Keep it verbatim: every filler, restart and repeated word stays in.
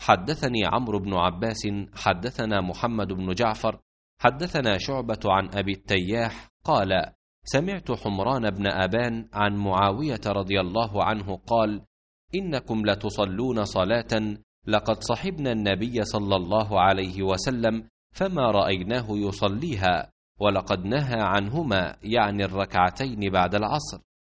حدثني عمرو بن عباس حدثنا محمد بن جعفر حدثنا شعبة عن أبي التياح قال: سمعت حمران بن أبان عن معاوية رضي الله عنه قال: إنكم لتصلون صلاة لقد صحبنا النبي صلى الله عليه وسلم فما رأيناه يصليها، ولقد نهى عنهما، يعني الركعتين بعد العصر،